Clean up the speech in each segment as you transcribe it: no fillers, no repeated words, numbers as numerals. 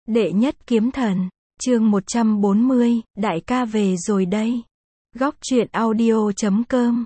Đệ nhất kiếm thần, chương 140, đại ca về rồi đây. Góc truyện audio.com.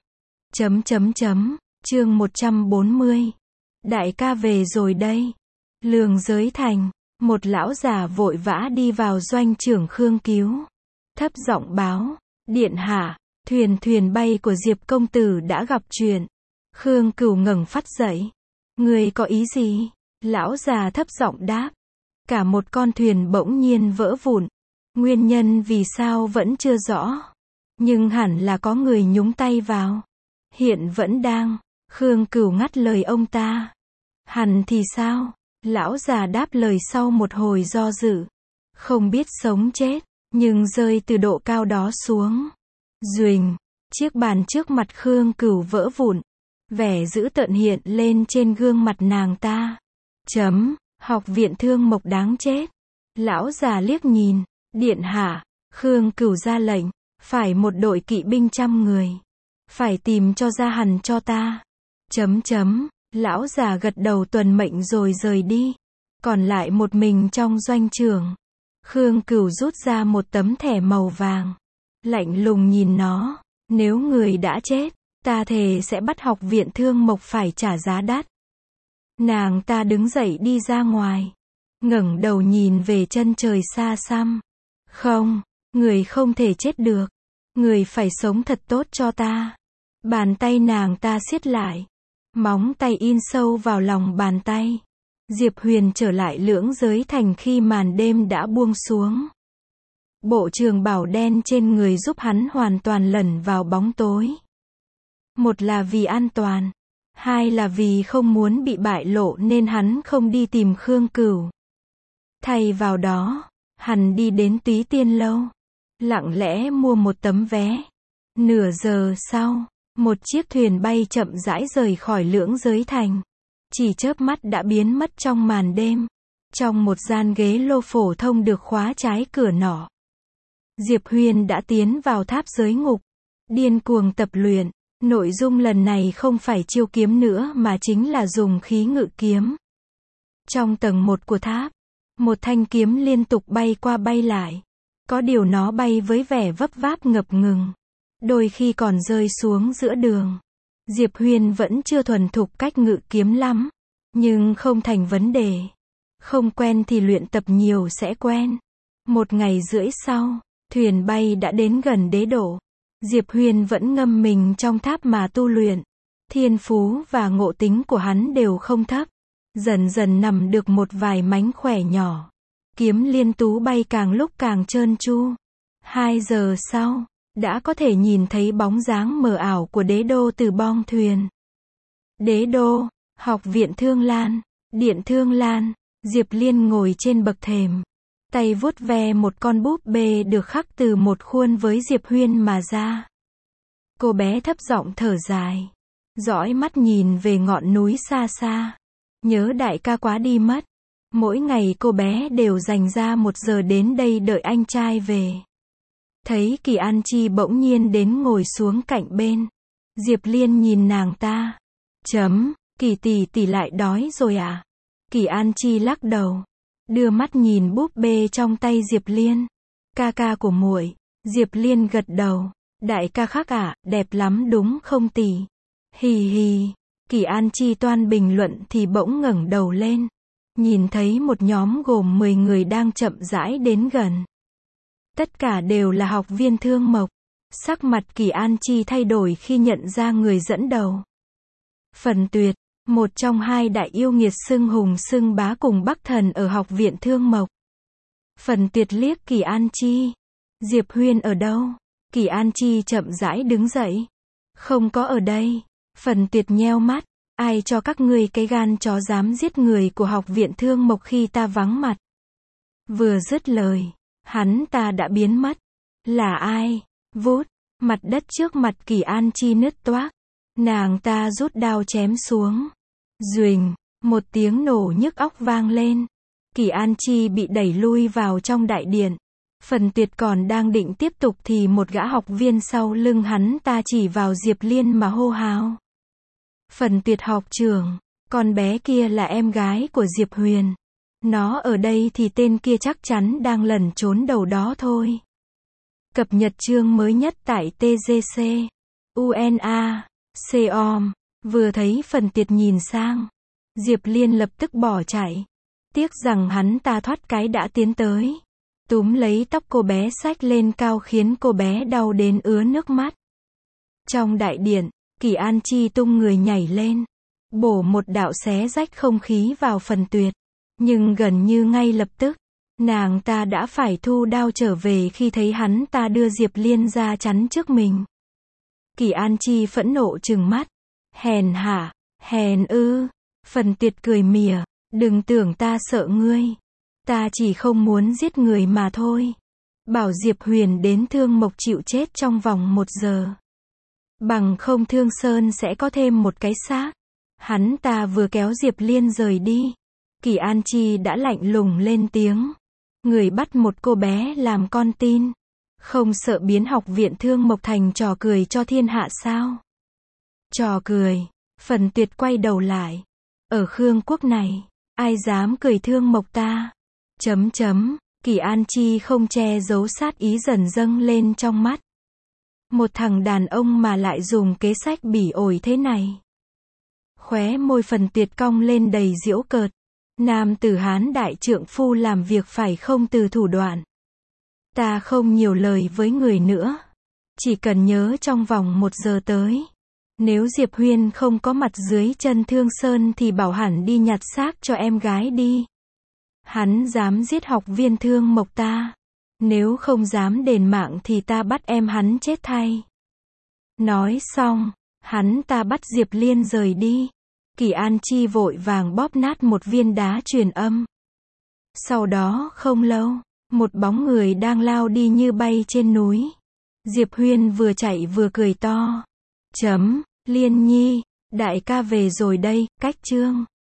Chương 140. Đại ca về rồi đây. Lương Giới Thành, một lão già vội vã đi vào doanh trưởng Khương Cứu. Thấp giọng báo, điện hạ, thuyền bay của Diệp công tử đã gặp chuyện. Khương Cửu ngẩng phát dậy. Người có ý gì? Lão già thấp giọng đáp. Cả một con thuyền bỗng nhiên vỡ vụn. Nguyên nhân vì sao vẫn chưa rõ. Nhưng hẳn là có người nhúng tay vào. Hiện vẫn đang. Khương Cửu ngắt lời ông ta. Hẳn thì sao? Lão già đáp lời sau một hồi do dự. Không biết sống chết, nhưng rơi từ độ cao đó xuống. Duỳnh, chiếc bàn trước mặt Khương Cửu vỡ vụn. Vẻ dữ tợn hiện lên trên gương mặt nàng ta. Học viện Thương Mộc đáng chết. Lão già liếc nhìn. Điện hạ, Khương Cửu ra lệnh. Phải một đội kỵ binh 100 người. Phải tìm cho ra hẳn cho ta. Lão già gật đầu tuần mệnh rồi rời đi. Còn lại một mình trong doanh trường. Khương Cửu rút ra một tấm thẻ màu vàng. Lạnh lùng nhìn nó. Nếu người đã chết, ta thề sẽ bắt học viện Thương Mộc phải trả giá đắt. Nàng ta đứng dậy đi ra ngoài. Ngẩng đầu nhìn về chân trời xa xăm. Không, người không thể chết được. Người phải sống thật tốt cho ta. Bàn tay nàng ta siết lại. Móng tay in sâu vào lòng bàn tay. Diệp Huyền trở lại Lưỡng Giới Thành khi màn đêm đã buông xuống. Bộ trường bào đen trên người giúp hắn hoàn toàn lẩn vào bóng tối. Một là vì an toàn. Hai là vì không muốn bị bại lộ nên hắn không đi tìm Khương Cửu. Thay vào đó, hắn đi đến Túy Tiên Lâu. Lặng lẽ mua một tấm vé. Nửa giờ sau, một chiếc thuyền bay chậm rãi rời khỏi Lưỡng Giới Thành. Chỉ chớp mắt đã biến mất trong màn đêm. Trong một gian ghế lô phổ thông được khóa trái cửa nỏ. Diệp Huyền đã tiến vào tháp giới ngục. Điên cuồng tập luyện. Nội dung lần này không phải chiêu kiếm nữa mà chính là dùng khí ngự kiếm. Trong tầng 1 của tháp, một thanh kiếm liên tục bay qua bay lại. Có điều nó bay với vẻ vấp váp ngập ngừng. Đôi khi còn rơi xuống giữa đường. Diệp Huyền vẫn chưa thuần thục cách ngự kiếm lắm. Nhưng không thành vấn đề. Không quen thì luyện tập nhiều sẽ quen. 1 ngày rưỡi sau, thuyền bay đã đến gần đế độ. Diệp Huyền vẫn ngâm mình trong tháp mà tu luyện. Thiên phú và ngộ tính của hắn đều không thấp. Dần dần nắm được một vài mánh khỏe nhỏ. Kiếm liên tú bay càng lúc càng trơn tru. 2 giờ sau, đã có thể nhìn thấy bóng dáng mờ ảo của đế đô từ bong thuyền. Đế đô, học viện Thương Lan, điện Thương Lan. Diệp Liên ngồi trên bậc thềm. Tay vuốt ve một con búp bê được khắc từ một khuôn với Diệp Huyền mà ra. Cô bé thấp giọng thở dài. Dõi mắt nhìn về ngọn núi xa xa. Nhớ đại ca quá đi mất. Mỗi ngày cô bé đều dành ra 1 giờ đến đây đợi anh trai về. Thấy Kỳ An Chi bỗng nhiên đến ngồi xuống cạnh bên. Diệp Liên nhìn nàng ta. Kỳ tỷ lại đói rồi à? Kỳ An Chi lắc đầu. Đưa mắt nhìn búp bê trong tay Diệp Liên. Ca của muội. Diệp Liên gật đầu. Đại ca khác à, đẹp lắm đúng không tỷ? Hì hì. Kỳ An Chi toan bình luận thì bỗng ngẩng đầu lên. Nhìn thấy một nhóm gồm 10 người đang chậm rãi đến gần. Tất cả đều là học viên Thương Mộc. Sắc mặt Kỳ An Chi thay đổi khi nhận ra người dẫn đầu. Phần Tuyệt, một trong 2 đại yêu nghiệt xưng hùng xưng bá cùng Bắc Thần ở học viện Thương Mộc. Phần Tuyệt liếc Kỳ An Chi. Diệp Huyền ở đâu? Kỳ An Chi chậm rãi đứng dậy. Không có ở đây. Phần Tuyệt nheo mắt. Ai cho các ngươi cái gan chó dám giết người của học viện Thương Mộc khi ta vắng mặt? Vừa dứt lời, hắn ta đã biến mất. Là ai? Vút, mặt đất trước mặt Kỳ An Chi nứt toác. Nàng ta rút đao chém xuống. Duỳnh, một tiếng nổ nhức óc vang lên. Kỳ An Chi bị đẩy lui vào trong đại điện. Phần Tuyệt còn đang định tiếp tục thì một gã học viên sau lưng hắn ta chỉ vào Diệp Liên mà hô hào. Phần Tuyệt học trưởng, con bé kia là em gái của Diệp Huyền. Nó ở đây thì tên kia chắc chắn đang lẩn trốn đâu đó thôi. Cập nhật chương mới nhất tại TGC. UNA. COM. Vừa thấy Phần Tiệt nhìn sang. Diệp Liên lập tức bỏ chạy. Tiếc rằng hắn ta thoát cái đã tiến tới. Túm lấy tóc cô bé xách lên cao khiến cô bé đau đến ứa nước mắt. Trong đại điện, Kỳ An Chi tung người nhảy lên. Bổ một đạo xé rách không khí vào Phần Tuyệt. Nhưng gần như ngay lập tức, nàng ta đã phải thu đao trở về khi thấy hắn ta đưa Diệp Liên ra chắn trước mình. Kỳ An Chi phẫn nộ trừng mắt. Hèn hả, hèn ư. Phần Tuyệt cười mỉa. Đừng tưởng ta sợ ngươi. Ta chỉ không muốn giết người mà thôi. Bảo Diệp Huyền đến Thương Mộc chịu chết trong vòng 1 giờ. Bằng không Thương Sơn sẽ có thêm một cái xác. Hắn ta vừa kéo Diệp Liên rời đi. Kỳ An Chi đã lạnh lùng lên tiếng. Người bắt một cô bé làm con tin. Không sợ biến học viện Thương Mộc thành trò cười cho thiên hạ sao? Trò cười. Phần Tuyệt quay đầu lại. Ở Khương Quốc này, ai dám cười Thương Mộc ta? Kỳ An Chi không che giấu sát ý dần dâng lên trong mắt. Một thằng đàn ông mà lại dùng kế sách bỉ ổi thế này. Khóe môi Phần Tuyệt cong lên đầy giễu cợt. Nam tử Hán đại trượng phu làm việc phải không từ thủ đoạn. Ta không nhiều lời với người nữa. Chỉ cần nhớ trong vòng 1 giờ tới. Nếu Diệp Huyên không có mặt dưới chân Thương Sơn thì bảo hẳn đi nhặt xác cho em gái đi. Hắn dám giết học viên Thương Mộc ta. Nếu không dám đền mạng thì ta bắt em hắn chết thay. Nói xong, hắn ta bắt Diệp Liên rời đi. Kỳ An Chi vội vàng bóp nát một viên đá truyền âm. Sau đó không lâu, một bóng người đang lao đi như bay trên núi. Diệp Huyên vừa chạy vừa cười to. Liên Nhi, đại ca về rồi đây, cách chương.